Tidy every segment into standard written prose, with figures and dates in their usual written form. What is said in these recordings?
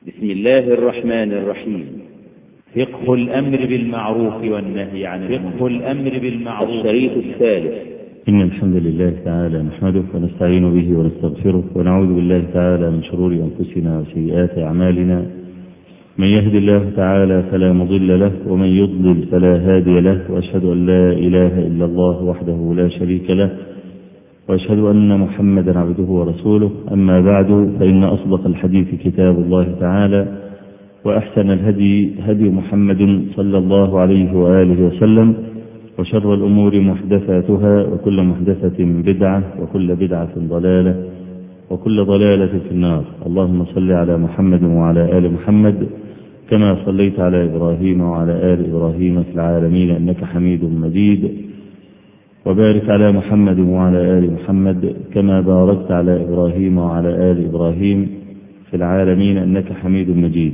بسم الله الرحمن الرحيم. فقه الأمر بالمعروف والنهي عن المنكر. فقه الأمر بالمعروف. الشريط الثالث. إن الحمد لله تعالى نحمده ونستعين به ونستغفره ونعوذ بالله تعالى من شرور أنفسنا وسيئات أعمالنا. من يهد الله تعالى فلا مضل له ومن يضلل فلا هادي له، وأشهد أن لا إله إلا الله وحده لا شريك له، وأشهد أن محمدا عبده ورسوله. أما بعد، فإن أصدق الحديث كتاب الله تعالى، وأحسن الهدي هدي محمد صلى الله عليه وآله وسلم، وشر الأمور محدثاتها، وكل محدثة بدعة، وكل بدعة ضلالة، وكل ضلالة في النار. اللهم صل على محمد وعلى آل محمد كما صليت على إبراهيم وعلى آل إبراهيم في العالمين إنك حميد مجيد، وبارك على محمد وعلى آل محمد كما باركت على إبراهيم وعلى آل إبراهيم في العالمين إنك حميد مجيد.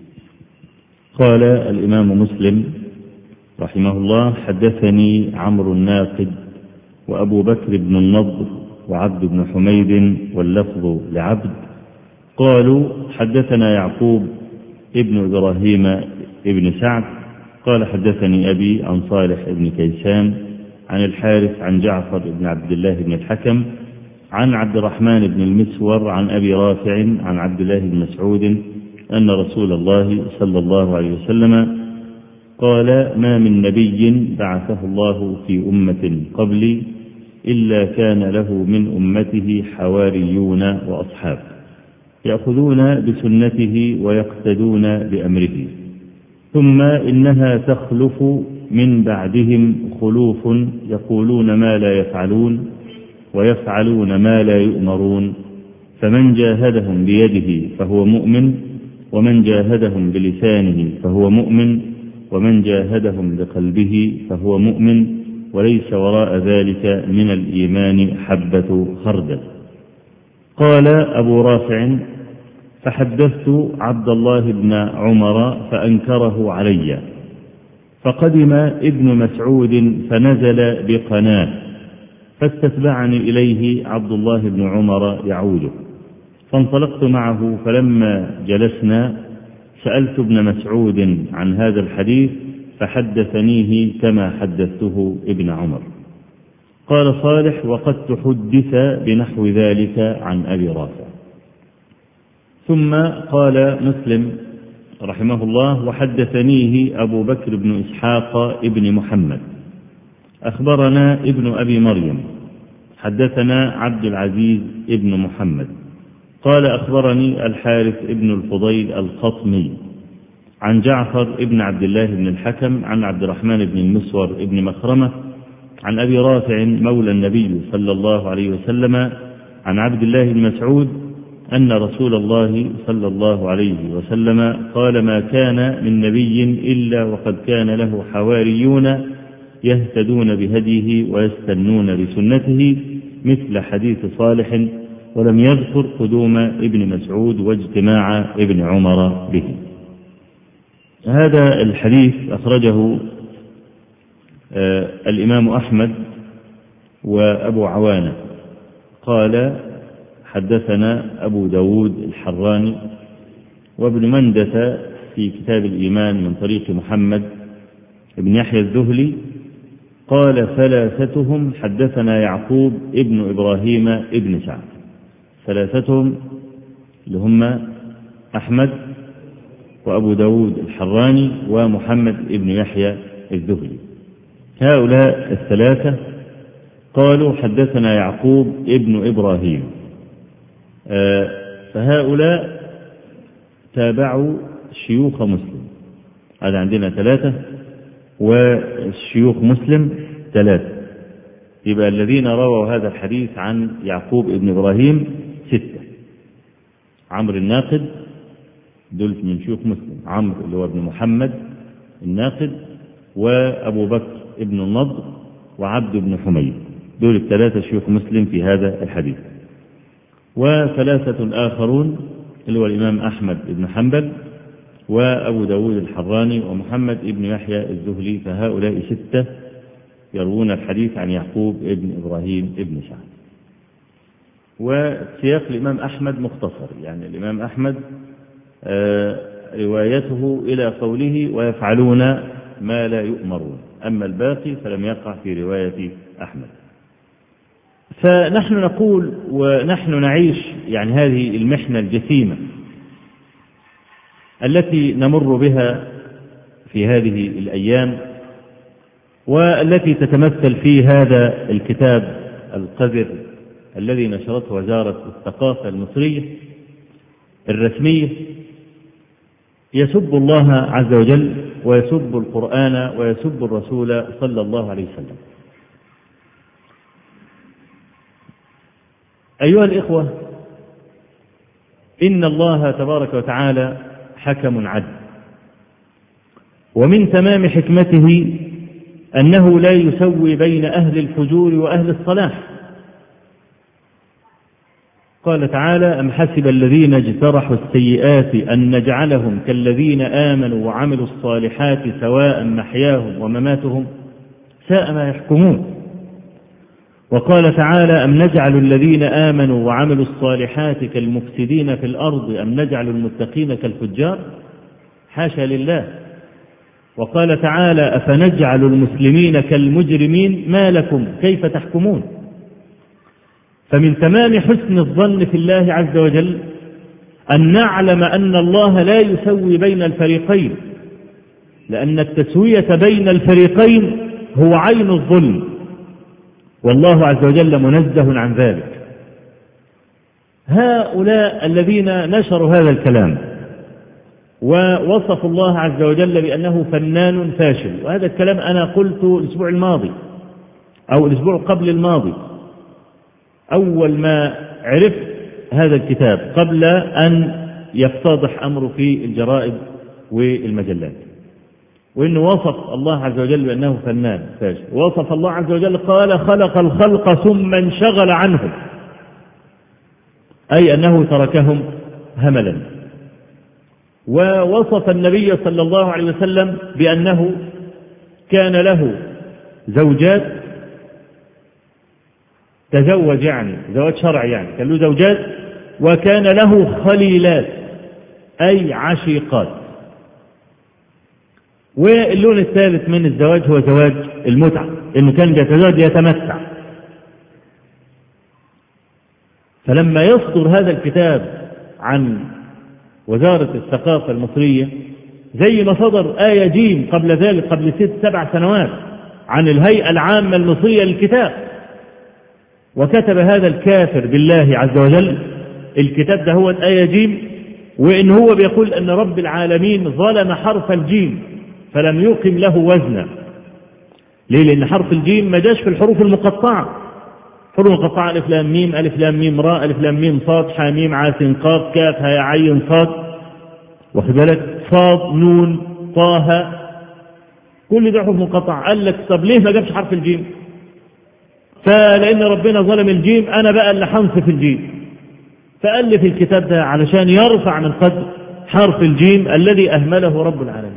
قال الإمام مسلم رحمه الله: حدثني عمرو الناقد وأبو بكر بن النضر وعبد بن حميد، واللفظ لعبد. قالوا: حدثنا يعقوب ابن إبراهيم ابن سعد قال: حدثني أبي عن صالح ابن كيسان عن الحارث عن جعفر بن عبد الله بن الحكم عن عبد الرحمن بن المسور عن أبي رافع عن عبد الله بن مسعود أن رسول الله صلى الله عليه وسلم قال: ما من نبي بعثه الله في أمة قبلي إلا كان له من أمته حواريون وأصحاب يأخذون بسنته ويقتدون بأمره، ثم إنها تخلف من بعدهم خلوف يقولون ما لا يفعلون ويفعلون ما لا يؤمرون، فمن جاهدهم بيده فهو مؤمن، ومن جاهدهم بلسانه فهو مؤمن، ومن جاهدهم بقلبه فهو مؤمن، وليس وراء ذلك من الإيمان حبة خردل. قال أبو رافع: فحدثت عبد الله بن عمر فأنكره علي، فقدم ابن مسعود فنزل بقناه، فاستتبعني إليه عبد الله بن عمر يعوده، فانطلقت معه، فلما جلسنا سألت ابن مسعود عن هذا الحديث فحدثنيه كما حدثته ابن عمر. قال صالح: وقد تحدث بنحو ذلك عن أبي رافع. ثم قال مسلم رحمه الله: وحدثنيه أبو بكر بن إسحاق ابن محمد أخبرنا ابن أبي مريم حدثنا عبد العزيز ابن محمد قال: أخبرني الحارث ابن الفضيل القطمي عن جعفر ابن عبد الله بن الحكم عن عبد الرحمن بن المسور ابن مخرمة عن أبي رافع مولى النبي صلى الله عليه وسلم عن عبد الله بن مسعود أن رسول الله صلى الله عليه وسلم قال: ما كان من نبي إلا وقد كان له حواريون يهتدون بهديه ويستنون بسنته، مثل حديث صالح، ولم يذكر قدوم ابن مسعود واجتماع ابن عمر به. هذا الحديث أخرجه الإمام أحمد وأبو عوانة. قال: حدثنا أبو داود الحراني وابن مندة في كتاب الإيمان من طريق محمد ابن يحيى الذهلي قال: ثلاثتهم حدثنا يعقوب ابن إبراهيم ابن سعد. ثلاثتهم اللي هم أحمد وأبو داود الحراني ومحمد ابن يحيى الذهلي. هؤلاء الثلاثة قالوا: حدثنا يعقوب ابن إبراهيم. فهؤلاء تابعوا شيوخ مسلم. هذا عندنا ثلاثة، والشيوخ مسلم ثلاثة، يبقى الذين رووا هذا الحديث عن يعقوب ابن إبراهيم 6. عمرو الناقد دول من شيوخ مسلم، عمرو اللي هو ابن محمد الناقد، وأبو بكر ابن النضر، وعبد بن حميد، دول الثلاثة شيوخ مسلم في هذا الحديث. وثلاثة آخرون اللي هو الإمام أحمد بن حنبل وأبو داود الحراني ومحمد ابن يحيى الذهلي، فهؤلاء 6 يروون الحديث عن يعقوب ابن إبراهيم ابن سعد. وسياق الإمام أحمد مختصر، يعني الإمام أحمد روايته إلى قوله ويفعلون ما لا يؤمرون، أما الباقي فلم يقع في رواية أحمد. فنحن نقول ونحن نعيش يعني هذه المحنة الجسيمة التي نمر بها في هذه الأيام، والتي تتمثل في هذا الكتاب القذر الذي نشرته وزارة الثقافة المصرية الرسمية، يسب الله عز وجل ويسب القرآن ويسب الرسول صلى الله عليه وسلم. أيها الإخوة، إن الله تبارك وتعالى حكم عدل، ومن تمام حكمته أنه لا يسوي بين أهل الفجور وأهل الصلاح. قال تعالى: أم حسب الذين اجترحوا السيئات أن نجعلهم كالذين آمنوا وعملوا الصالحات سواء محياهم ومماتهم ساء ما يحكمون. وقال تعالى: أم نجعل الذين آمنوا وعملوا الصالحات كالمفسدين في الأرض أم نجعل المتقين كالفجار، حاشا لله. وقال تعالى: أفنجعل المسلمين كالمجرمين ما لكم كيف تحكمون. فمن تمام حسن الظن في الله عز وجل أن نعلم أن الله لا يسوي بين الفريقين، لأن التسوية بين الفريقين هو عين الظلم، والله عز وجل منزه عن ذلك. هؤلاء الذين نشروا هذا الكلام ووصفوا الله عز وجل بأنه فنان فاشل، وهذا الكلام أنا قلته الأسبوع الماضي أو الأسبوع قبل الماضي أول ما عرفت هذا الكتاب، قبل أن يفتضح أمره في الجرائد والمجلات، وإنه وصف الله عز وجل بأنه فنان فاشل. وصف الله عز وجل قال: خلق الخلق ثم انشغل عنهم، أي أنه تركهم هملا. ووصف النبي صلى الله عليه وسلم بأنه كان له زوجات، تزوج يعني زواج شرعي، يعني كان له زوجات، وكان له خليلات أي عشيقات. واللون الثالث من الزواج هو زواج المتعة، إنه كان يتزوج يتمتع. فلما يصدر هذا الكتاب عن وزارة الثقافة المصرية، زي ما صدر آية جيم قبل ذلك قبل 6-7 سنوات عن الهيئة العامة المصرية للكتاب، وكتب هذا الكافر بالله عز وجل الكتاب ده هو آية جيم، وإن هو بيقول أن رب العالمين ظلم حرف الجيم فلم يقم له وزنا. ليه؟ لأن حرف الجيم ما جاش في الحروف المقطعة. حروف مقطعة: ألف لام ميم، ألف لام ميم راء، ألف لام ميم صاد، حاميم عاسين قاف، كاف هاء عين صاد، واخد بالك، صاد نون طه، كل ده حروف مقطعة. قال لك طب ليه ما جابش حرف الجيم؟ فلأن ربنا ظلم الجيم، أنا بقى اللي حنصف الجيم. فألف الكتاب ده علشان يرفع من قدر حرف الجيم الذي أهمله رب العالمين.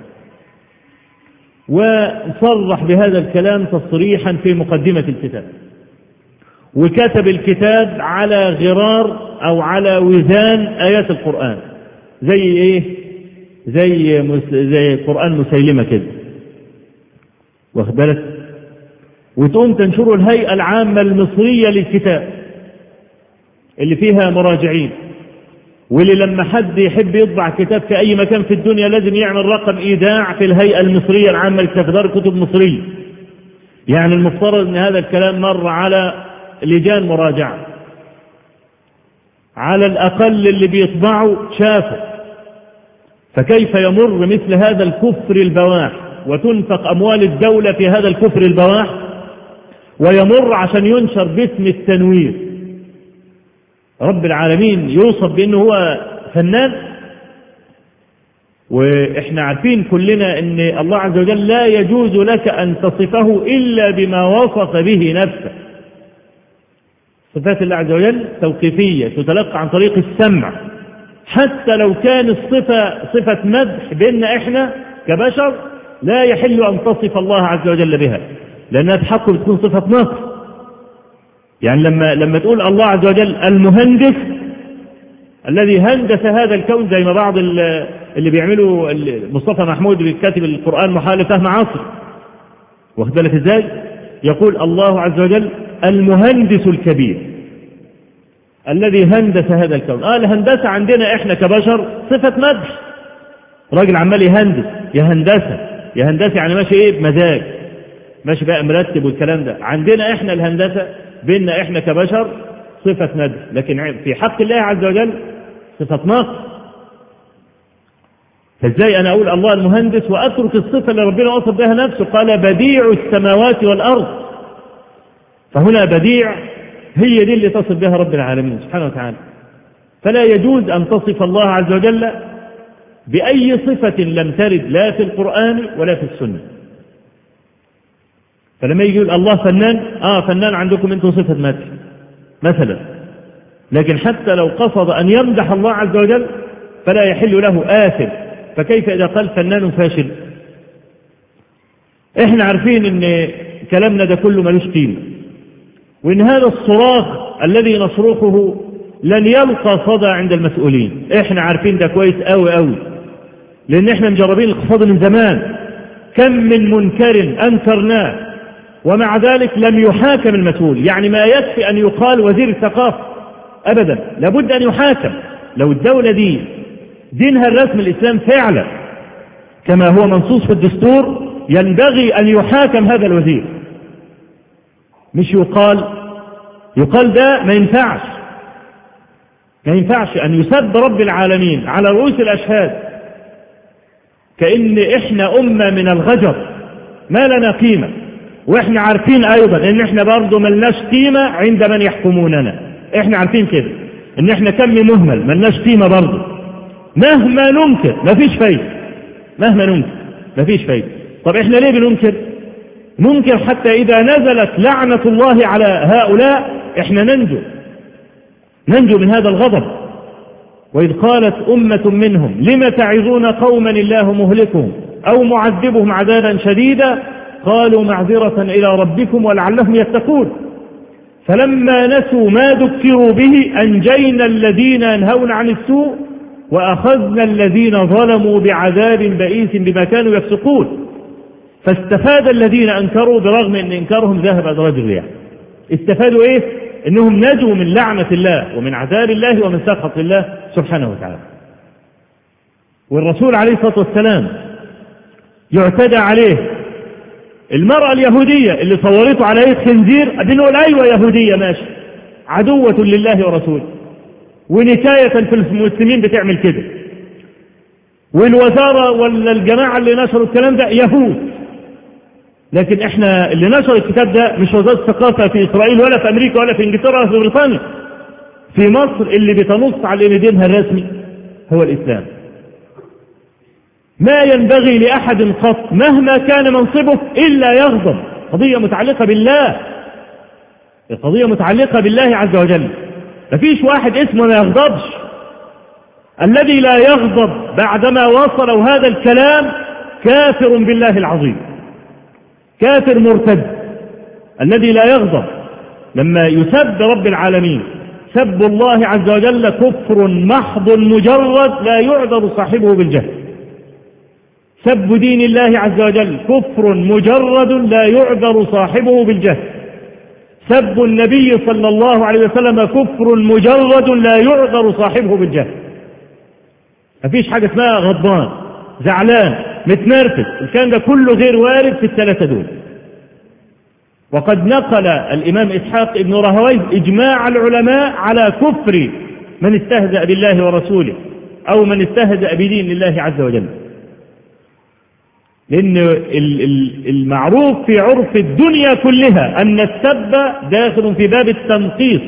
وصرح بهذا الكلام تصريحا في مقدمة الكتاب، وكتب الكتاب على غرار أو على وزان آيات القرآن، زي إيه؟ زي قرآن مسيلمة كده، واخد بالك؟ وتقوم تنشره الهيئة العامة المصرية للكتاب اللي فيها مراجعين، واللي لما حد يحب يطبع كتاب في أي مكان في الدنيا لازم يعمل رقم إيداع في الهيئة المصرية العامة للكتاب، دار كتب مصرية. يعني المفترض أن هذا الكلام مر على لجان مراجعة، على الأقل اللي بيطبعوا شافوا. فكيف يمر مثل هذا الكفر البواح وتنفق أموال الدولة في هذا الكفر البواح، ويمر عشان ينشر باسم التنوير؟ رب العالمين يوصف بأنه هو فنان، وإحنا عارفين كلنا أن الله عز وجل لا يجوز لك أن تصفه إلا بما وصف به نفسه. صفات الله عز وجل توقيفية تتلقى عن طريق السمع، حتى لو كان الصفة صفة مدح بأننا إحنا كبشر لا يحل أن تصف الله عز وجل بها، لأنها بحق بتكون صفة نقص. يعني لما تقول الله عز وجل المهندس، الذي هندس هذا الكون، زي ما بعض اللي بيعملوا مصطفى محمود بيكتب القرآن محال فهم عصر، واخد بالك ازاي؟ يقول الله عز وجل المهندس الكبير الذي هندس هذا الكون. الهندسة عندنا احنا كبشر صفة مدح، راجل عمال يهندس، يا هندسة يعني ماشي ايه بمزاج، ماشي بقى مرتب والكلام ده. عندنا احنا الهندسة بيننا احنا كبشر صفة مدح، لكن في حق الله عز وجل صفة نقص. فازاي انا اقول الله المهندس واترك الصفة اللي ربنا وصف بها نفسه؟ قال بديع السماوات والارض. فهنا بديع هي دي اللي تصف بها رب العالمين سبحانه وتعالى. فلا يجوز ان تصف الله عز وجل باي صفة لم ترد لا في القرآن ولا في السنة. فلما يجي يقول الله فنان، فنان عندكم انتم صفة مدح مثلا، لكن حتى لو قصد ان يمدح الله عز وجل فلا يحل له آثم. فكيف إذا قال فنان فاشل؟ احنا عارفين ان كلامنا ده كله ملوش قيمة، وان هذا الصراخ الذي نصرخه لن يلقى صدى عند المسؤولين. احنا عارفين ده كويس قوي قوي، لان احنا مجربين الاقتصاد من زمان. كم من منكر انكرناه ومع ذلك لم يحاكم المسؤول. يعني ما يكفي ان يقال وزير الثقافة، ابدا، لابد ان يحاكم. لو الدولة دي دينها الرسم الإسلام فعلا كما هو منصوص في الدستور، ينبغي أن يحاكم هذا الوزير، مش يقال ده ما ينفعش أن يسب رب العالمين على رؤوس الأشهاد كأن إحنا أمة من الغجر ما لنا قيمة. وإحنا عارفين أيضا إن إحنا برضو ملناش قيمة عند من يحكموننا. إحنا عارفين كده إن إحنا كم مهمل ملناش قيمة برضو، مهما ننكر مفيش فايدة. طب احنا ليه ننكر حتى اذا نزلت لعنة الله على هؤلاء احنا ننجو من هذا الغضب. واذ قالت امة منهم لم تعظون قوما الله مهلكهم او معذبهم عذابا شديدا قالوا معذرة الى ربكم ولعلهم يتقون فلما نسوا ما ذكروا به انجينا الذين ينهون عن السوء وأخذنا الذين ظلموا بعذاب بئيس بما كانوا يفسقون. فاستفاد الذين أنكروا برغم أن إنكارهم ذهب أدراج الرياح. استفادوا إيه؟ أنهم نجوا من لعنة الله ومن عذاب الله ومن سخط الله سبحانه وتعالى. والرسول عليه الصلاة والسلام يعتدى عليه. المرأة اليهودية اللي صورته على يد خنزير بنقول أيوة يهودية ماشي، عدوة لله ورسوله، ونكاية في المسلمين بتعمل كده. والوزارة ولا الجماعة اللي نشروا الكلام ده يهود، لكن احنا اللي نشر الكتاب ده مش وزارة الثقافة في إسرائيل ولا في أمريكا ولا في إنجلترا ولا في بريطانيا، في مصر اللي بتنص على ان دينها الرسمي هو الإسلام. ما ينبغي لأحد قط مهما كان منصبه إلا يغضب. قضية متعلقة بالله عز وجل. مفيش واحد اسمه ما يغضبش. الذي لا يغضب بعدما وصلوا هذا الكلام كافر بالله العظيم، كافر مرتد. الذي لا يغضب لما يسب رب العالمين، سب الله عز وجل كفر محض مجرد لا يعذر صاحبه بالجهل. سب دين الله عز وجل كفر مجرد لا يعذر صاحبه بالجهل. سب النبي صلى الله عليه وسلم كفر مجرد لا يعذر صاحبه بالجهل. مفيش حاجة اسمها غضبان، زعلان، متنرفز، الكلام ده كله غير وارد في الثلاثة دول. وقد نقل الإمام إسحاق ابن راهويه إجماع العلماء على كفر من استهزأ بالله ورسوله أو من استهزأ بدين الله عز وجل. لأن المعروف في عرف الدنيا كلها أن السب داخل في باب التنقيص.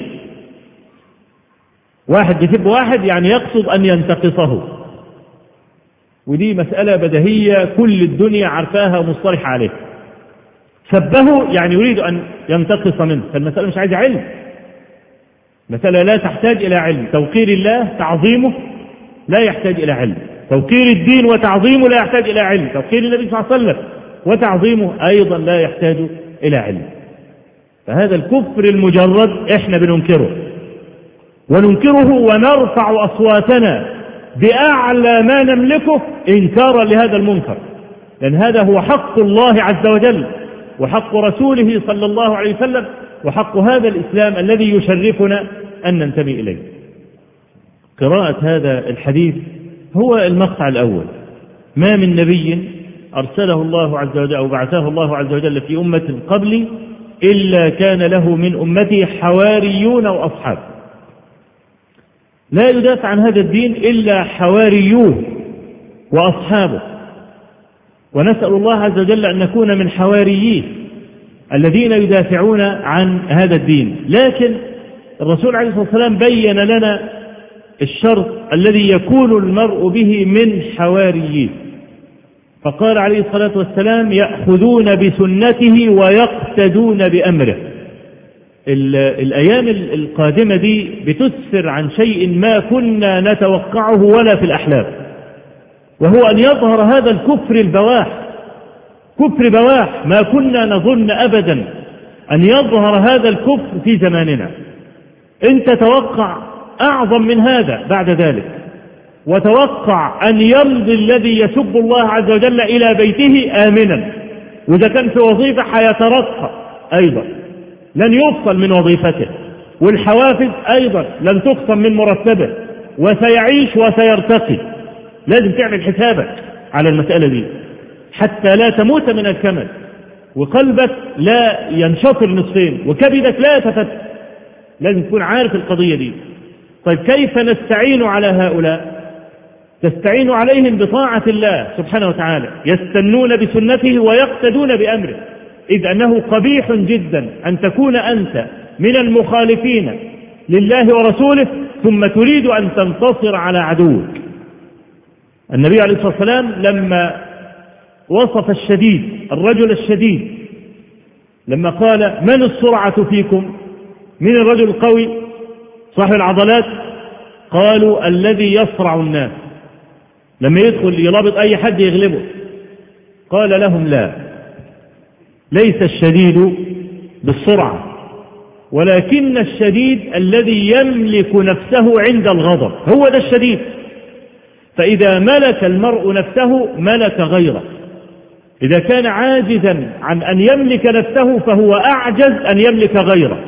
واحد يسب واحد يعني يقصد أن ينتقصه، ودي مسألة بديهية كل الدنيا عارفاها ومصطلح عليها. سبه يعني يريد أن ينتقص منه، فالمسألة مش عايزة علم، مسألة لا تحتاج إلى علم. توقير الله تعظيمه لا يحتاج إلى علم، توقير الدين وتعظيمه لا يحتاج إلى علم، توقير النبي صلى الله عليه وسلم وتعظيمه أيضا لا يحتاج إلى علم. فهذا الكفر المجرد إحنا بننكره. وننكره ونرفع أصواتنا بأعلى ما نملكه إنكارا لهذا المنكر، لأن هذا هو حق الله عز وجل وحق رسوله صلى الله عليه وسلم وحق هذا الإسلام الذي يشرفنا أن ننتمي إليه. قراءة هذا الحديث هو المقطع الأول. ما من نبي أرسله الله عز وجل أو بعثه الله عز وجل في أمة قبلي إلا كان له من أمته حواريون وأصحاب. لا يدافع عن هذا الدين إلا حواريون وأصحابه، ونسأل الله عز وجل أن نكون من حوارييه الذين يدافعون عن هذا الدين. لكن الرسول عليه الصلاة والسلام بين لنا الشرط الذي يكون المرء به من حوارييه، فقال عليه الصلاة والسلام: يأخذون بسنته ويقتدون بأمره. الأيام القادمة دي بتسفر عن شيء ما كنا نتوقعه ولا في الأحلام، وهو أن يظهر هذا الكفر البواح، كفر بواح ما كنا نظن أبدا أن يظهر هذا الكفر في زماننا. أنت توقع أعظم من هذا بعد ذلك، وتوقع أن يمضي الذي يسب الله عز وجل إلى بيته آمنا، وإذا كان في وظيفة حيترقى أيضا لن يفصل من وظيفته، والحوافز أيضا لن تقسم من مرتبه، وسيعيش وسيرتقي. لازم تعمل حسابك على المسألة دي حتى لا تموت من الكمل، وقلبك لا ينشطر نصفين، وكبدك لا يتفتت. لازم تكون عارف القضية دي. طيب كيف نستعين على هؤلاء؟ تستعين عليهم بطاعة الله سبحانه وتعالى، يستنون بسنته ويقتدون بأمره، إذ أنه قبيح جدا أن تكون أنت من المخالفين لله ورسوله ثم تريد أن تنتصر على عدوك. النبي عليه الصلاة والسلام لما وصف الشديد، الرجل الشديد، لما قال: من السرعة فيكم؟ من الرجل القوي صاحب العضلات؟ قالوا: الذي يصرع الناس، لما يدخل يلابط أي حد يغلبه. قال لهم: لا، ليس الشديد بالسرعة، ولكن الشديد الذي يملك نفسه عند الغضب، هو ده الشديد. فإذا ملك المرء نفسه ملك غيره، إذا كان عاجزا عن أن يملك نفسه فهو أعجز أن يملك غيره.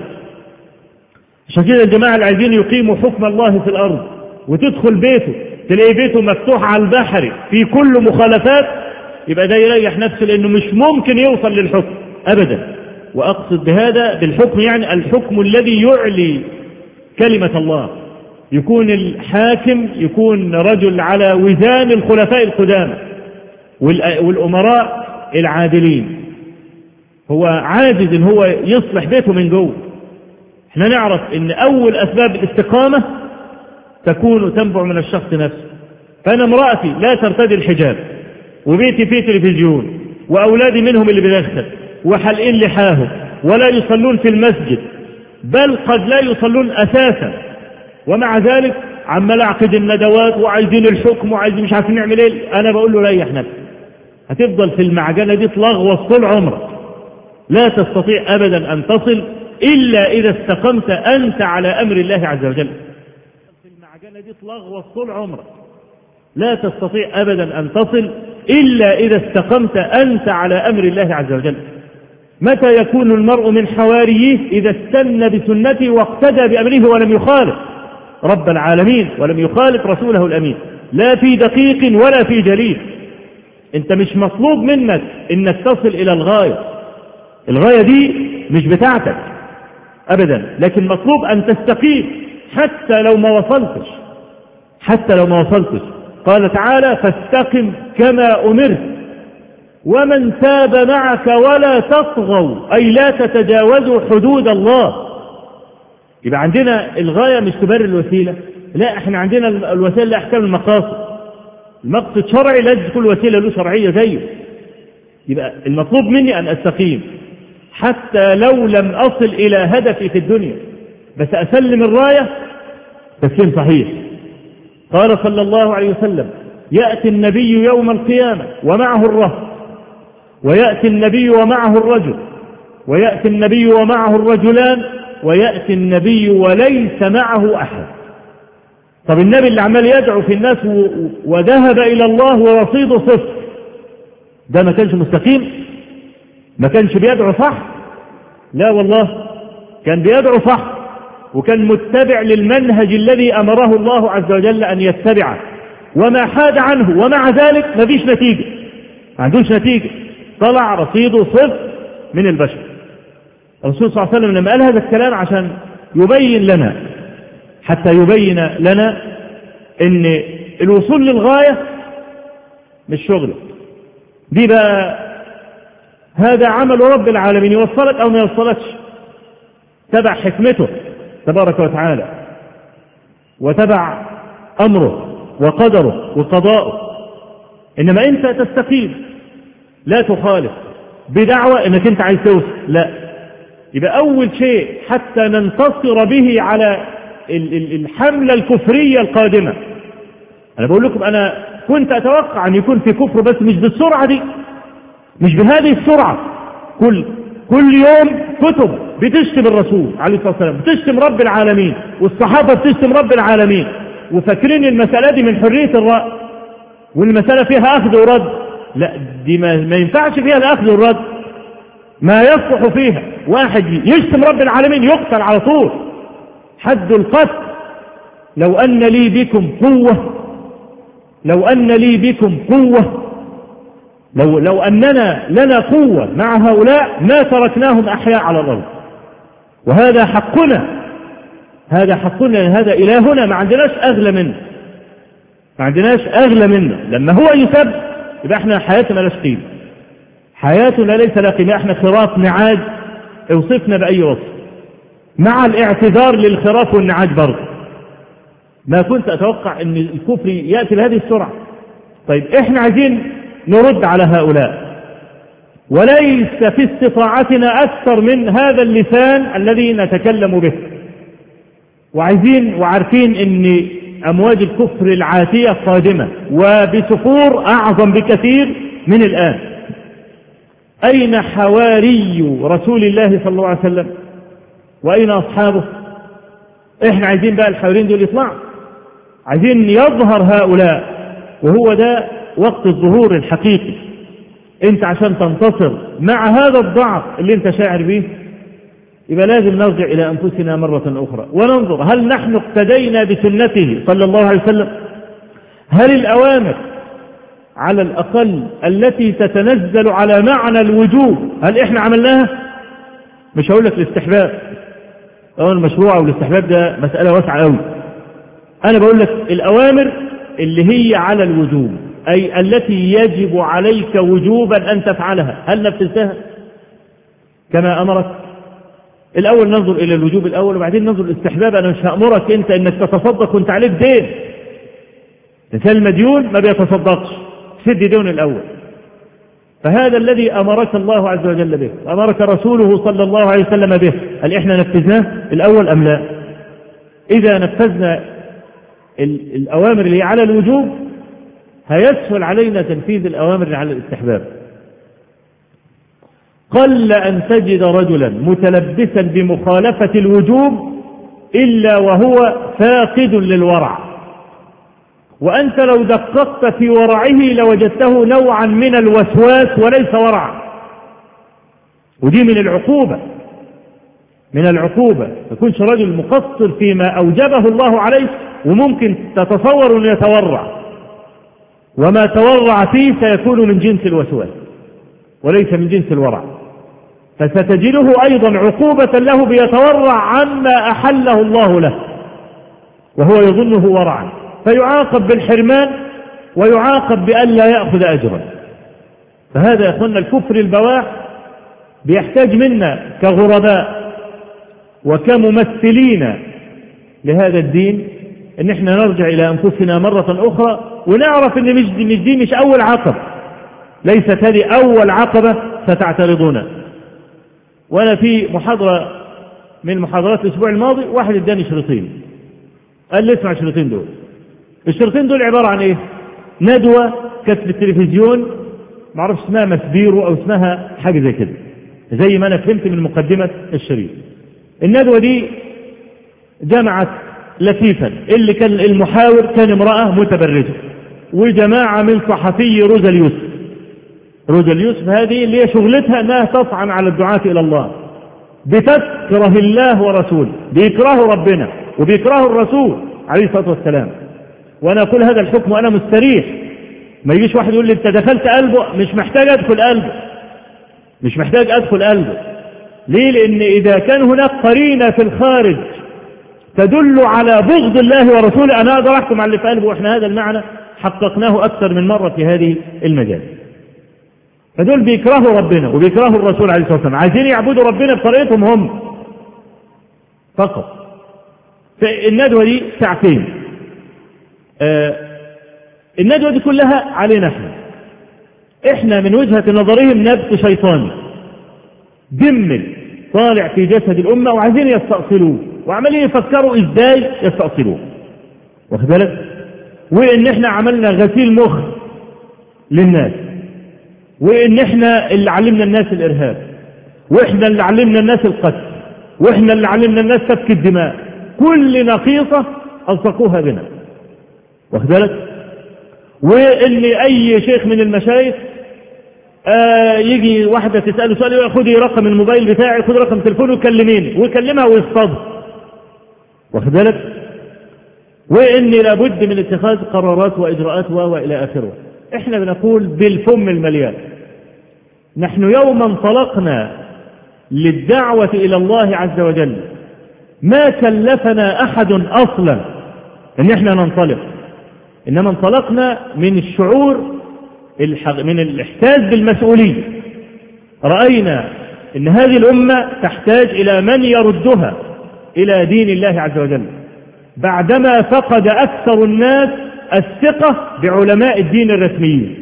عشان كده الجماعة اللي عايزين يقيموا حكم الله في الأرض، وتدخل بيته تلاقي بيته مفتوح على البحر في كل مخالفات، يبقى ده يريح نفسه، لأنه مش ممكن يوصل للحكم أبدا. وأقصد بهذا بالحكم يعني الحكم الذي يعلي كلمة الله، يكون الحاكم يكون رجل على وزان الخلفاء القدامى والأمراء العادلين. هو عاجز إن هو يصلح بيته من جوه. احنا نعرف ان اول اسباب الاستقامة تنبع من الشخص نفسه. فانا امرأتي لا ترتدي الحجاب، وبيتي فيه تلفزيون، واولادي منهم اللي بيدخل وحلقين لحاهم ولا يصلون في المسجد، بل قد لا يصلون اساسا، ومع ذلك عمال اعقد الندوات وعايزين الحكم وعايزين مش عارفين نعمل ايه. انا بقول له ريح نفسك، هتفضل في المعجنة دي تلغوص طول عمرك، لا تستطيع ابدا ان تصل إلا إذا استقمت أنت على أمر الله عز وجل. في المعجنة دي تلغوص طول عمرك، لا تستطيع أبدا أن تصل إلا إذا استقمت أنت على أمر الله عز وجل. متى يكون المرء من حواريه؟ إذا استنى بسنته واقتدى بأمره ولم يخالف رب العالمين ولم يخالف رسوله الأمين، لا في دقيق ولا في جليل. أنت مش مطلوب منك إنك تصل إلى الغاية، الغاية دي مش بتاعتك أبدا، لكن مطلوب أن تستقيم حتى لو ما وصلتش، حتى لو ما وصلتش. قال تعالى: فاستقم كما أمرت ومن تاب معك ولا تطغوا، أي لا تتجاوزوا حدود الله. يبقى عندنا الغاية مش تبرر الوسيلة، لا، احنا عندنا الوسيلة لأحكام المقاصد. المقصد شرعي لازم تكون الوسيلة له شرعية زيه. يبقى المطلوب مني أن أستقيم حتى لو لم أصل إلى هدفي في الدنيا، بس أسلم الراية تسليم صحيح. قال صلى الله عليه وسلم: يأتي النبي يوم القيامة ومعه الرهط، ويأتي النبي ومعه الرجل، ويأتي النبي ومعه الرجلان، ويأتي النبي وليس معه أحد. طب النبي اللي عمال يدعو في الناس وذهب إلى الله ورصيده صفر، ده ما كانش مستقيم؟ ما كانش بيدعو صح؟ لا والله، كان بيدعو صح، وكان متبع للمنهج الذي أمره الله عز وجل أن يتبعه، وما حاد عنه، ومع ذلك ما فيش نتيجة، ما عندوش نتيجة، طلع رصيده صفر من البشر. الرسول صلى الله عليه وسلم لما قال هذا الكلام عشان يبين لنا، حتى يبين لنا ان الوصول للغاية مش شغلك، دي بقى هذا عمل رب العالمين، يوصلك او ما يوصلكش تبع حكمته تبارك وتعالى، وتبع امره وقدره وقضاؤه. انما انت تستقيم، لا تخالف بدعوة انك انت عايز توصل، لا. يبقى اول شيء حتى ننتصر به على الحملة الكفرية القادمة. انا بقول لكم انا كنت اتوقع ان يكون في كفر، بس مش بالسرعة دي، مش بهذه السرعة. كل يوم كتب بتشتم الرسول عليه الصلاة والسلام، بتشتم رب العالمين، والصحابة بتشتم رب العالمين، وفاكرين المسألة دي من حرية الرأي، والمسألة فيها أخذ ورد. لا، دي ما ينفعش فيها الأخذ والرد، ما يصلح فيها واحد يشتم رب العالمين يقتل على طول، حد القتل. لو أن لي بكم قوة، لو أن لي بكم قوة، لو أننا لنا قوة مع هؤلاء ما تركناهم أحياء على الأرض. وهذا حقنا، هذا حقنا، هذا إلهنا، ما عندناش أغلى منه، ما عندناش أغلى منه. لما هو يسب يبقى احنا حياتنا لاش قيمة، حياتنا ليس لها قيمة، احنا خراف نعاج، اوصفنا بأي وصف، مع الاعتذار للخراف والنعاج برضه. ما كنت أتوقع أن الكفر يأتي بهذه السرعة. طيب احنا عايزين نرد على هؤلاء، وليس في استطاعتنا أكثر من هذا اللسان الذي نتكلم به، وعايزين وعارفين أن أمواج الكفر العاتية قادمة وبسفور أعظم بكثير من الآن. أين حواري رسول الله صلى الله عليه وسلم وأين أصحابه؟ إحنا عايزين بقى الحواريين دول يطلعوا، عايزين يظهر هؤلاء، وهو ده وقت الظهور الحقيقي. أنت عشان تنتصر مع هذا الضعف اللي أنت شاعر به، يبقى لازم نرجع إلى أنفسنا مرة أخرى وننظر هل نحن اقتدينا بسنته صلى الله عليه وسلم؟ هل الأوامر على الأقل التي تتنزل على معنى الوجوب هل إحنا عملناها؟ مش هقول لك الاستحباب، المشروع والاستحباب ده مسألة واسعة قوي. أنا بقول لك الأوامر اللي هي على الوجوب، أي التي يجب عليك وجوبا أن تفعلها، هل نفذتها كما أمرك؟ الأول ننظر إلى الوجوب الأول، وبعدين ننظر الاستحباب. أنا مش هأمرك أنت إنك تتصدق وأنت عليك دين، الإنسان المديون ما بيتصدقش، سد دين الأول. فهذا الذي أمرك الله عز وجل به، أمرك رسوله صلى الله عليه وسلم به، هل إحنا نفذناه الأول أم لا؟ إذا نفذنا الأوامر اللي على الوجوب هيسهل علينا تنفيذ الأوامر اللي على الاستحباب. قل أن تجد رجلا متلبسا بمخالفة الوجوب إلا وهو فاقد للورع، وأنت لو دققت في ورعه لوجدته نوعا من الوسواس وليس ورعا. ودي من العقوبة، من العقوبة يكونش رجل مقصر فيما أوجبه الله عليه، وممكن تتصور أن يتورع، وما تورع فيه سيكون من جنس الوسواس وليس من جنس الورع، فستجده أيضا عقوبة له بيتورع عما أحله الله له وهو يظنه ورعا، فيعاقب بالحرمان ويعاقب بأن لا يأخذ أجرا. فهذا يا أخوانا الكفر البواح بيحتاج منا كغرباء وكممثلين لهذا الدين ان احنا نرجع الى انفسنا مرة اخرى ونعرف ان مش اول عقبة، ليست هذه اول عقبة ستعترضون. وانا في محاضرة من محاضرات الاسبوع الماضي واحد اداني شريطين، قال لي اسمع الشريطين دول. الشريطين دول عبارة عن ايه؟ ندوة كانت في التلفزيون، معرفش اسمها مسبيرو او اسمها حاجة زي كده، زي ما انا فهمت من مقدمة الشريط. الندوة دي جمعت لفيفا، اللي كان المحاور كان امرأة متبرجة، وجماعة من صحفي روزا اليوسف. روزا اليوسف هذه اللي هي شغلتها انها تطعن على الدعاة الى الله، بتكره الله ورسوله، بيكرهوا ربنا وبيكرهوا الرسول عليه الصلاة والسلام. وانا اقول هذا الحكم وانا مستريح، ما يجيش واحد يقول لي انت دخلت قلبه. مش محتاج ادخل قلبه، مش محتاج ادخل قلبه. ليه؟ لان اذا كان هناك قرينة في الخارج تدل على بغض الله ورسوله انا اقدر احكم على اللي في قلبه. واحنا هذا المعنى حققناه اكثر من مرة في هذه المجال. فدول بيكرهوا ربنا وبيكرهوا الرسول عليه الصلاة والسلام، عايزين يعبدوا ربنا بطريقتهم هم فقط. فالندوة دي ساعتين. الندوة دي كلها علينا احنا من وجهة نظرهم نبت شيطاني دمل طالع في جسد الأمة، وعايزين يستأصلوه وعمالين يفكروا ازاي يستأصلوه، واخد بالك؟ وان احنا عملنا غسيل مخ للناس، وان احنا اللي علمنا الناس الارهاب، واحنا اللي علمنا الناس القتل، واحنا اللي علمنا الناس سفك الدماء. كل نقيصة الصقوها بنا، واخد بالك؟ وان اي شيخ من المشايخ يجي واحدة تسأله سؤال يقول خدي رقم الموبايل بتاعي، خدي رقم تليفونه وكلميني، ويكلمها ويصطاد، واخد بالك؟ وان لابد من اتخاذ قرارات واجراءات والى اخره. احنا بنقول بالفم المليان، نحن يوم انطلقنا للدعوة الى الله عز وجل ما كلفنا احد اصلا ان احنا ننطلق، انما انطلقنا من الشعور من الاحساس بالمسؤولية. رأينا ان هذه الامة تحتاج الى من يردها الى دين الله عز وجل، بعدما فقد اكثر الناس الثقة بعلماء الدين الرسميين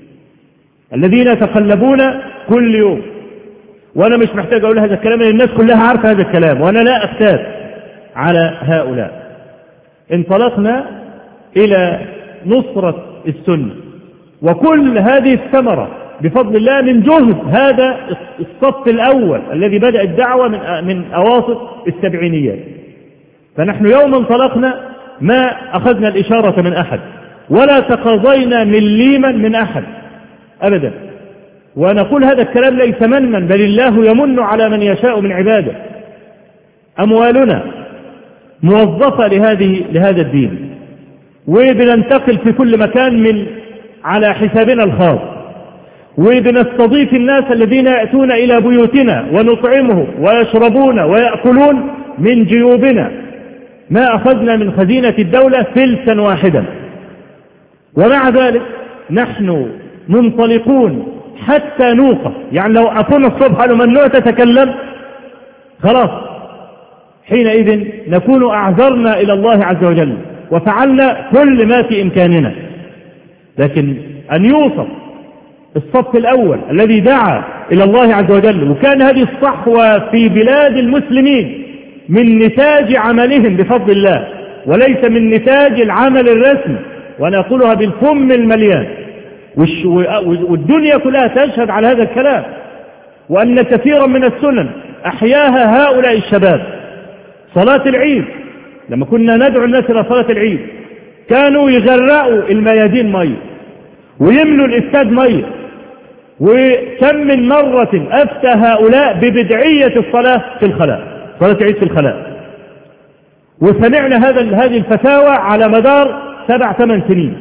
الذين يتقلبون كل يوم. وانا مش محتاج اقول هذا الكلام، الناس كلها عارفة هذا الكلام وانا لا اختاف على هؤلاء. انطلقنا الى نصرة السنة، وكل هذه الثمرة بفضل الله من جهد هذا الصف الأول الذي بدأ الدعوة من أواسط السبعينيات. فنحن يوم انطلقنا ما أخذنا الإشارة من أحد ولا تقاضينا مليما من أحد أبدا. ونقول هذا الكلام ليس منا، بل الله يمن على من يشاء من عباده. أموالنا موظفة لهذا الدين، وبننتقل في كل مكان من على حسابنا الخاص، وبنستضيف الناس الذين يأتون إلى بيوتنا ونطعمهم ويشربون ويأكلون من جيوبنا، ما أخذنا من خزينة الدولة فلسا واحدا. ومع ذلك نحن منطلقون حتى نوقف، يعني لو أكون الصبح قالوا ممنوع تتكلم خلاص، حينئذ نكون أعذرنا إلى الله عز وجل وفعلنا كل ما في إمكاننا. لكن أن يوصف الصف الأول الذي دعا إلى الله عز وجل، وكان هذه الصحوة في بلاد المسلمين من نتاج عملهم بفضل الله وليس من نتاج العمل الرسمي، وأنا أقولها بالفم المليان، والدنيا كلها تشهد على هذا الكلام. وأن كثيرا من السنن أحياها هؤلاء الشباب. صلاة العيد لما كنا ندعو الناس إلى صلاة العيد كانوا يغرقوا الميادين مية ويملوا الاستاد مية، وكم من مرة أفتى هؤلاء ببدعية الصلاة في الخلاء، صلاة العيد في الخلاء. وسمعنا هذه الفتاوى على مدار 7-8 سنين.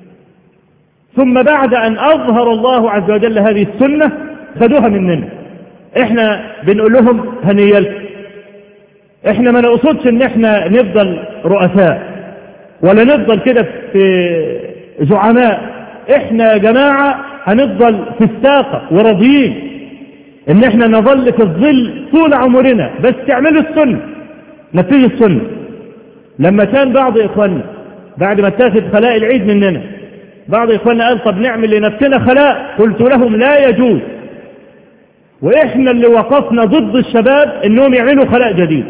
ثم بعد أن أظهر الله عز وجل هذه السنة خدوها مننا. احنا بنقول لهم هنيالكم، احنا ما نقصدش ان احنا نفضل رؤساء ولا نفضل كده في زعماء، احنا يا جماعة هنفضل في الساقة وراضيين ان احنا نظل في الظل طول عمرنا، بس تعملوا السنة، نفذوا السنة. لما كان بعض اخواننا بعد ما اتاخد خلاء العيد مننا، بعض اخواننا قال طب نعمل لنفسنا خلاء، قلت لهم لا يجوز. واحنا اللي وقفنا ضد الشباب انهم يعملوا خلاء جديد.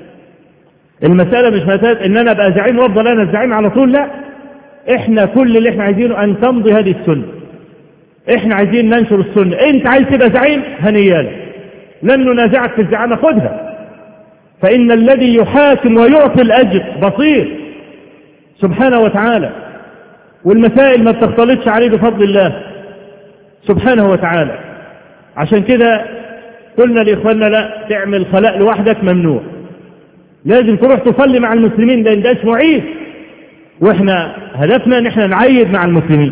المسألة مش مسألة ان انا ابقى زعيم وافضل انا الزعيم على طول، لا، احنا كل اللي احنا عايزينه ان تمضي هذه السنة. احنا عايزين ننشر السنة. انت عايز تبقى زعيم هنيالك، لن ننازعك في الزعامة، خدها. فإن الذي يحاكم ويعطي الأجر بصير سبحانه وتعالى، والمسائل ما بتختلطش عليه بفضل الله سبحانه وتعالى. عشان كده قلنا لإخواننا لا تعمل خلاء لوحدك، ممنوع، لازم تروح تصلي مع المسلمين، لأن ده اسمه عيد، وإحنا هدفنا إن احنا نعيد مع المسلمين.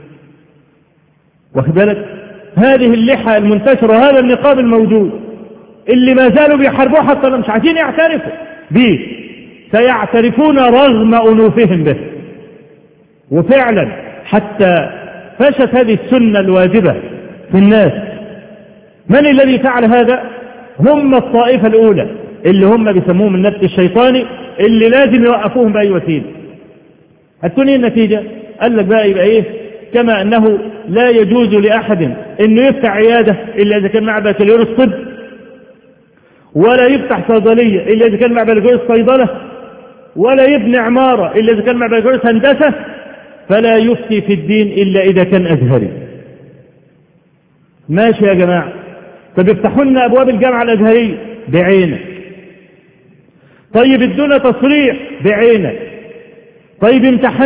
واخد بالك؟ هذه اللحى المنتشرة وهذا النقاب الموجود اللي ما زالوا بيحاربوه حتى مش عايزين يعترفوا به، سيعترفون رغم أنوفهم به. وفعلا حتى فشت هذه السنة الواجبة في الناس. من الذي فعل هذا؟ هم الطائفة الأولى اللي هم بيسموهم النبت الشيطاني، اللي لازم يوقفوهم بأي وسيلة. هتكون ايه النتيجة؟ قال لك بقى يبقى ايه؟ كما أنه لا يجوز لأحد أنه يفتح عيادة إلا إذا كان معه بكالوريوس طب، ولا يفتح صيدلية إلا إذا كان معه بكالوريوس صيدلة، ولا يبني عمارة إلا إذا كان معه بكالوريوس هندسة، فلا يفتي في الدين إلا إذا كان أزهري. ماشي يا جماعة؟ طب افتحوا لنا أبواب الجامعة الأزهرية بعينك. طيب ادونا تصريح بعينك. طيب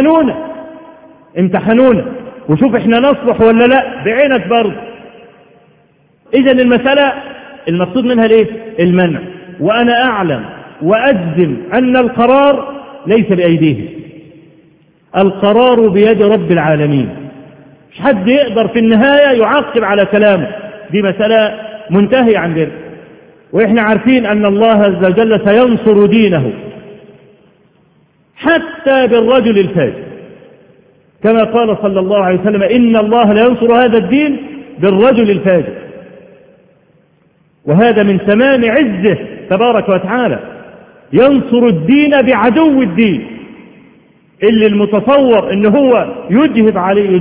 امتحنونا وشوف احنا نصلح ولا لا بعينك برضه. اذا المسألة المقصود منها الايه؟ المنع. وانا اعلم واجزم ان القرار ليس بايديهم، القرار بيد رب العالمين. مش حد يقدر في النهاية يعقب على كلامه، دي مسألة منتهية عندنا. واحنا عارفين ان الله عز وجل سينصر دينه حتى بالرجل الفاجر، كما قال صلى الله عليه وسلم إن الله لا ينصر هذا الدين بالرجل الفاجر. وهذا من تمام عزه تبارك وتعالى، ينصر الدين بعدو الدين، اللي المتصور إنه هو يجهز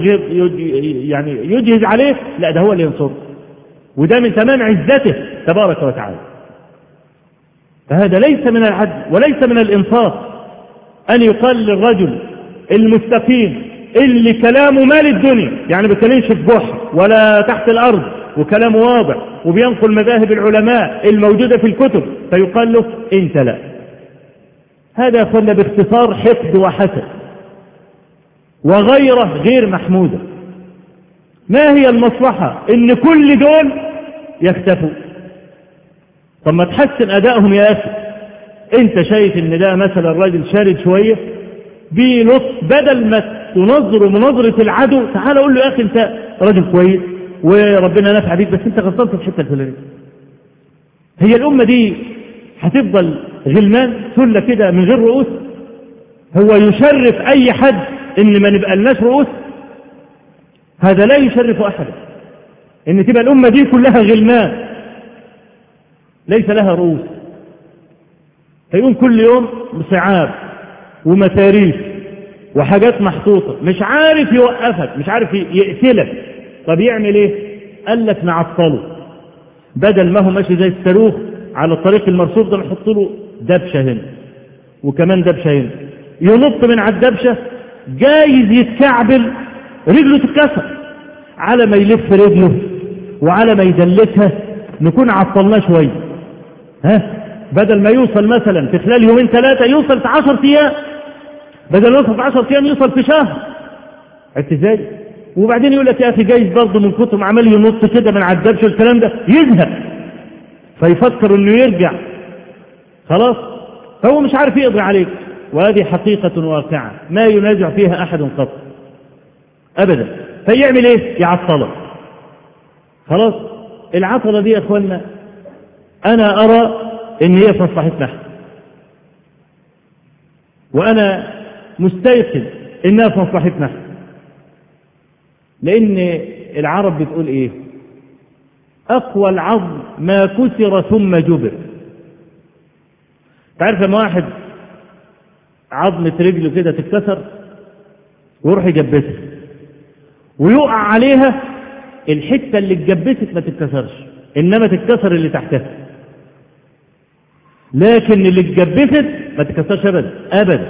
عليه، لا ده هو اللي ينصره، وده من تمام عزته تبارك وتعالى. فهذا ليس من العدل وليس من الإنصاف أن يقال للرجل المستقيم اللي كلامه مال الدنيا، يعني ما بيتكلمش في بحر ولا تحت الأرض، وكلامه واضح وبينقل مذاهب العلماء الموجودة في الكتب، فيقال له انت لا. هذا يقولنا باختصار حقد وحسد وغيره غير محمودة. ما هي المصلحة ان كل دول يختفوا؟ طب ما تحسن ادائهم يا اخي. انت شايف ان ده مثلا الراجل شارد شوية بلطف، بدل ما تنظر منظرة العدو، تعال اقول له يا اخي انت راجل كويس وربنا نفع بيك، بس انت غلطان في الحته الفلانيه. هي الامه دي هتفضل غلمان سله كده من غير رؤوس؟ هو يشرف اي حد ان ما نبقى لناش رؤوس؟ هذا لا يشرف احدا، ان تبقى الامه دي كلها غلمان ليس لها رؤوس. هيقوم كل يوم صعاب ومتاريخ وحاجات محطوطة، مش عارف يوقفك، مش عارف يقتلك. طب يعمل ايه؟ قال لك نعطله، بدل ما هو ماشي زي الصاروخ على الطريق المرصوف ده نحط له دبشة هنا وكمان دبشة هنا، ينط من على الدبشة جايز يتكعبل رجله تتكسر، على ما يلف رجله وعلى ما يدلتها نكون عطلناه شوية. بدل ما يوصل مثلا في خلال يومين ثلاثة يوصل في 10 أيام، بدل ما يوصل في 10 أيام يوصل في شهر. عرفت ازاي؟ وبعدين يقول لك يا اخي جايز برضه من كتر ما عمال ينط كده من على الدبش والكلام ده يزهق، فيفكر انه يرجع، خلاص فهو مش عارف يقضي عليك. وهذه حقيقة واقعة ما ينازع فيها احد قط ابدا. فيعمل ايه؟ يعطله. خلاص العطلة دي يا اخوانا انا ارى ان هي في مصلحتنا، وانا مستيقن انها في مصلحتنا، لان العرب بتقول ايه؟ اقوى العظم ما كسر ثم جبر. تعرف لما واحد عظمة رجله كده تتكسر ويروح يجبسها ويقع عليها، الحتة اللي اتجبست ما تتكسرش، انما تتكسر اللي تحتها، لكن اللي اتجبست ما تتكسرش ابدا ابدا.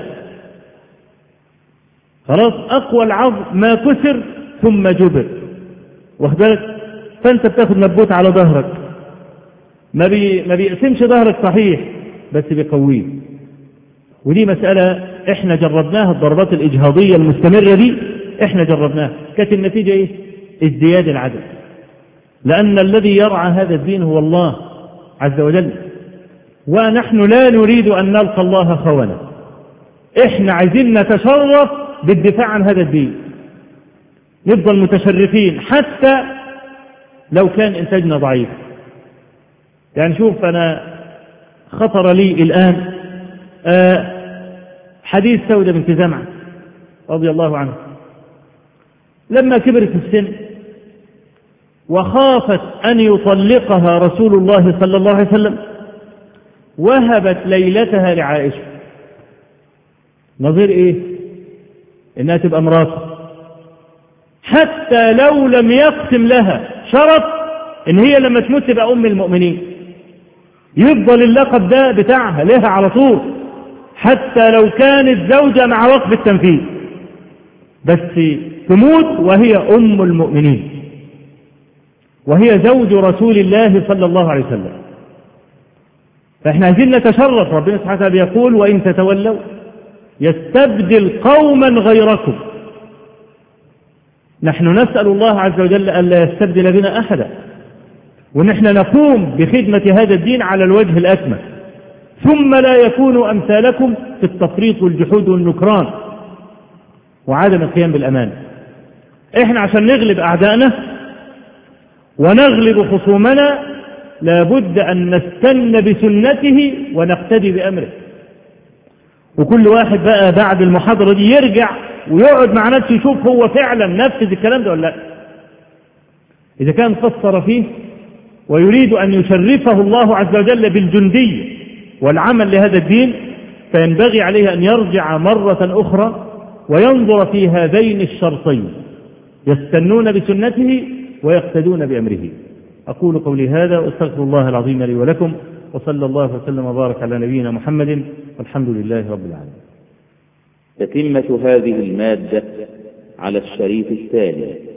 خلاص اقوى العظم ما كسر ثم جبر، واخد بالك؟ فانت بتاخد نبوت على ظهرك، ما بيقسمش ظهرك صحيح، بس بيقويه. ودي مسألة احنا جربناها، الضربات الإجهاضية المستمرة دي احنا جربناها، كانت النتيجة ايه؟ ازدياد العدد، لأن الذي يرعى هذا الدين هو الله عز وجل، ونحن لا نريد أن نلقى الله خونة. احنا عايزين نتشرف بالدفاع عن هذا الدين، نفضل متشرفين حتى لو كان إنتاجنا ضعيف. يعني شوف، أنا خطر لي الآن حديث سودة بنت زمعة رضي الله عنها لما كبرت في السن وخافت أن يطلقها رسول الله صلى الله عليه وسلم، وهبت ليلتها لعائشة. نظير إيه؟ إنها تبقى مراته، حتى لو لم يقسم لها شرط إن هي لما تموت تبقى أم المؤمنين، يفضل اللقب ده بتاعها لها على طول، حتى لو كانت زوجة مع وقف التنفيذ، بس تموت وهي أم المؤمنين وهي زوج رسول الله صلى الله عليه وسلم. فإحنا عايزين نتشرف. ربنا سبحانه وتعالى يقول: وإن تتولوا يستبدل قوما غيركم. نحن نسأل الله عز وجل ألا يستبدل بنا أحدا، ونحن نقوم بخدمة هذا الدين على الوجه الأكمل، ثم لا يكونوا أمثالكم في التفريط والجحود والنكران وعدم القيام بالأمان. إحنا عشان نغلب أعدائنا ونغلب خصومنا لابد أن نستن بسنته ونقتدي بأمره. وكل واحد بقى بعد المحاضرة دي يرجع ويقعد مع نفسه يشوف هو فعلا نفذ الكلام ده ولا لا. إذا كان قصر فيه ويريد أن يشرفه الله عز وجل بالجندي والعمل لهذا الدين، فينبغي عليه أن يرجع مرة أخرى وينظر في هذين الشرطين: يستنون بسنته ويقتدون بأمره. أقول قولي هذا وأستغفر الله العظيم لي ولكم، وصلى الله وسلم وبارك على نبينا محمد، والحمد لله رب العالمين. تتمة هذه المادة على الشريط التالي.